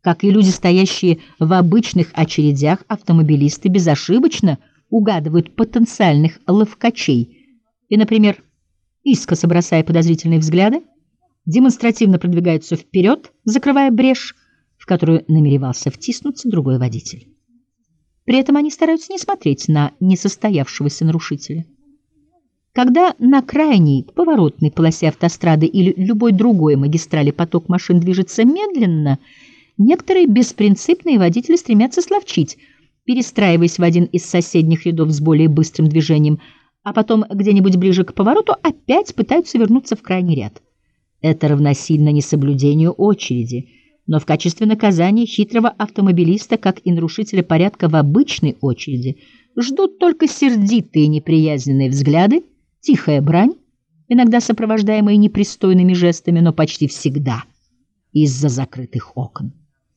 Как и люди, стоящие в обычных очередях, автомобилисты безошибочно угадывают потенциальных ловкачей и, например, искоса бросая подозрительные взгляды, демонстративно продвигаются вперед, закрывая брешь, в которую намеревался втиснуться другой водитель. При этом они стараются не смотреть на несостоявшегося нарушителя. Когда на крайней поворотной полосе автострады или любой другой магистрали поток машин движется медленно, некоторые беспринципные водители стремятся словчить, перестраиваясь в один из соседних рядов с более быстрым движением, а потом где-нибудь ближе к повороту опять пытаются вернуться в крайний ряд. Это равносильно несоблюдению очереди, но в качестве наказания хитрого автомобилиста, как и нарушителя порядка в обычной очереди, ждут только сердитые неприязненные взгляды, тихая брань, иногда сопровождаемая непристойными жестами, но почти всегда из-за закрытых окон.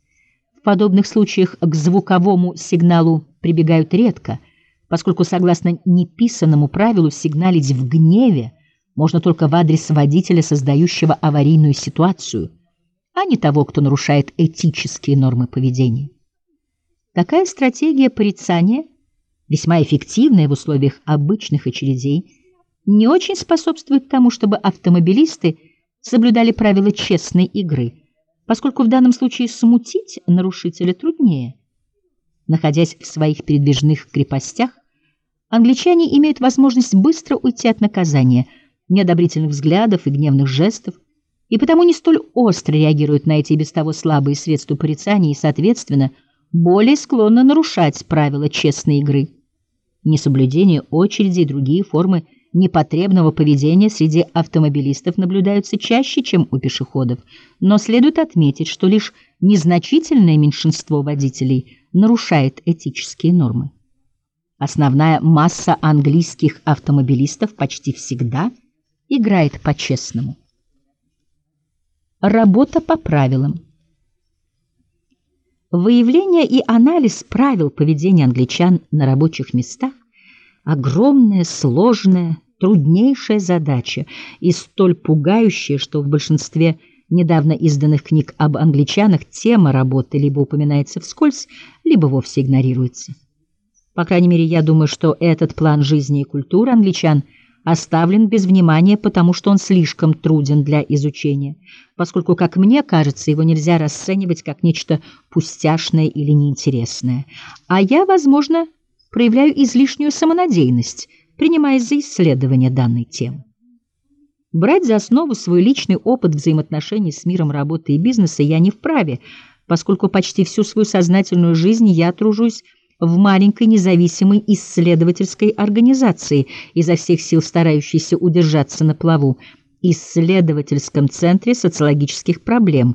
В подобных случаях к звуковому сигналу прибегают редко, поскольку, согласно неписанному правилу, сигналить в гневе можно только в адрес водителя, создающего аварийную ситуацию, а не того, кто нарушает этические нормы поведения. Такая стратегия порицания, весьма эффективная в условиях обычных очередей, не очень способствует тому, чтобы автомобилисты соблюдали правила честной игры, поскольку в данном случае смутить нарушителя труднее. Находясь в своих передвижных крепостях, англичане имеют возможность быстро уйти от наказания, неодобрительных взглядов и гневных жестов, и потому не столь остро реагируют на эти без того слабые средства порицания и, соответственно, более склонны нарушать правила честной игры. Несоблюдение очереди и другие формы непотребного поведения среди автомобилистов наблюдаются чаще, чем у пешеходов, но следует отметить, что лишь незначительное меньшинство водителей нарушает этические нормы. Основная масса английских автомобилистов почти всегда играет по-честному. Работа по правилам. Выявление и анализ правил поведения англичан на рабочих местах – огромная, сложная, труднейшая задача и столь пугающая, что в большинстве недавно изданных книг об англичанах тема работы либо упоминается вскользь, либо вовсе игнорируется. По крайней мере, я думаю, что этот план жизни и культуры англичан оставлен без внимания, потому что он слишком труден для изучения, поскольку, как мне кажется, его нельзя расценивать как нечто пустяшное или неинтересное. А я, возможно, проявляю излишнюю самонадеянность, принимаясь за исследование данной темы. Брать за основу свой личный опыт взаимоотношений с миром работы и бизнеса я не вправе, поскольку почти всю свою сознательную жизнь я тружусь в маленькой независимой исследовательской организации, изо всех сил старающейся удержаться на плаву, исследовательском центре социологических проблем,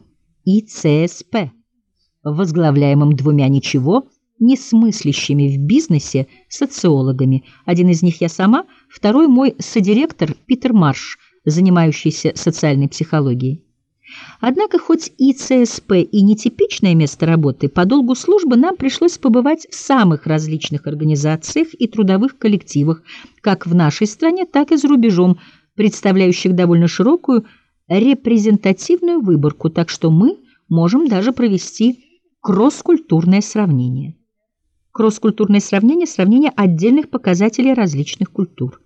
ИЦСП, возглавляемом двумя ничего не смыслящими в бизнесе социологами. Один из них я сама, второй мой содиректор Питер Марш, занимающийся социальной психологией. Однако, хоть ИЦСП и нетипичное место работы, по долгу службы нам пришлось побывать в самых различных организациях и трудовых коллективах, как в нашей стране, так и за рубежом, представляющих довольно широкую репрезентативную выборку, так что мы можем даже провести кросс-культурное сравнение. Кросс-культурное сравнение – сравнение отдельных показателей различных культур.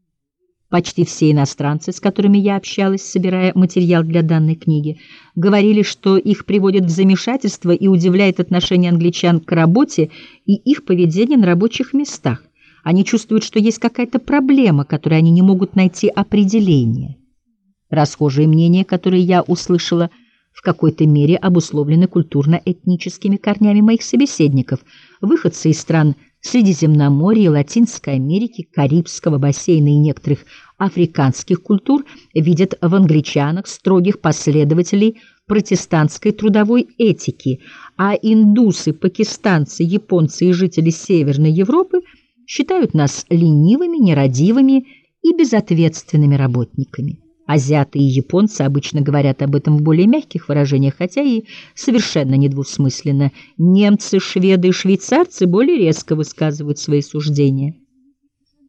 Почти все иностранцы, с которыми я общалась, собирая материал для данной книги, говорили, что их приводит в замешательство и удивляет отношение англичан к работе и их поведение на рабочих местах. Они чувствуют, что есть какая-то проблема, которой они не могут найти определение. Расхожие мнения, которые я услышала, в какой-то мере обусловлены культурно-этническими корнями моих собеседников, выходцы из стран Средиземноморья, Латинской Америки, Карибского бассейна и некоторых африканских культур видят в англичанах строгих последователей протестантской трудовой этики, а индусы, пакистанцы, японцы и жители Северной Европы считают нас ленивыми, нерадивыми и безответственными работниками. Азиаты и японцы обычно говорят об этом в более мягких выражениях, хотя и совершенно недвусмысленно. Немцы, шведы и швейцарцы более резко высказывают свои суждения.